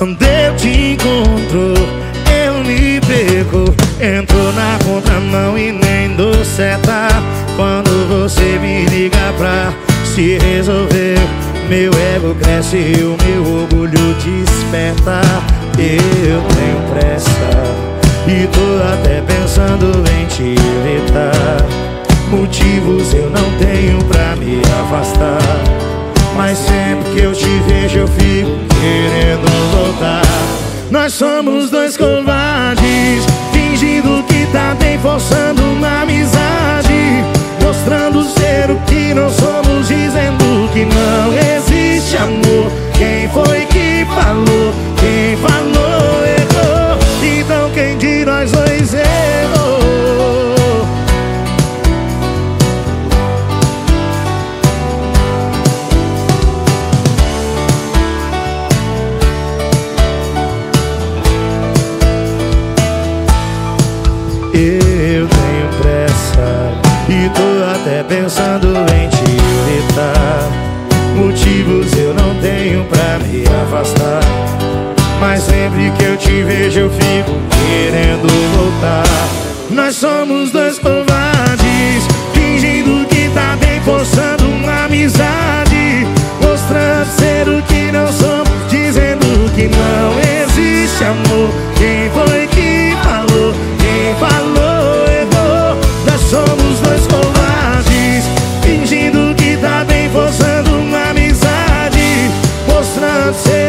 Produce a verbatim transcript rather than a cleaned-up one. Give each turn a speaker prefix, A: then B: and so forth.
A: Quando eu te encontro, eu me perco. Entro na contramão e nem dou seta. Quando você me liga pra se resolver, meu ego cresce e o meu orgulho desperta. Eu tenho pressa e tô até pensando em te evitar. Motivos eu não tenho pra me afastar, mas sempre que eu te vejo eu fico querendo voltar. Nós somos dois covardes, fingindo que tá bem, forçando uma amizade, mostrando ser o que não somos, dizendo que não existe amor. Quem foi que falou? Quem falou errou. Então quem de nós dois errou? Eu tenho pressa e tô até pensando em te evitar. Motivos eu não tenho pra me afastar, mas sempre que eu te vejo eu fico querendo voltar. Nós somos dois covardes, fingindo que tá bem, forçando uma amizade, mostrando ser o que não somos, dizendo que não existe amor. Quem foi que falou? Quem falou errou. Nós somos dois covardes, fingindo que tá bem, forçando uma amizade, mostrando ser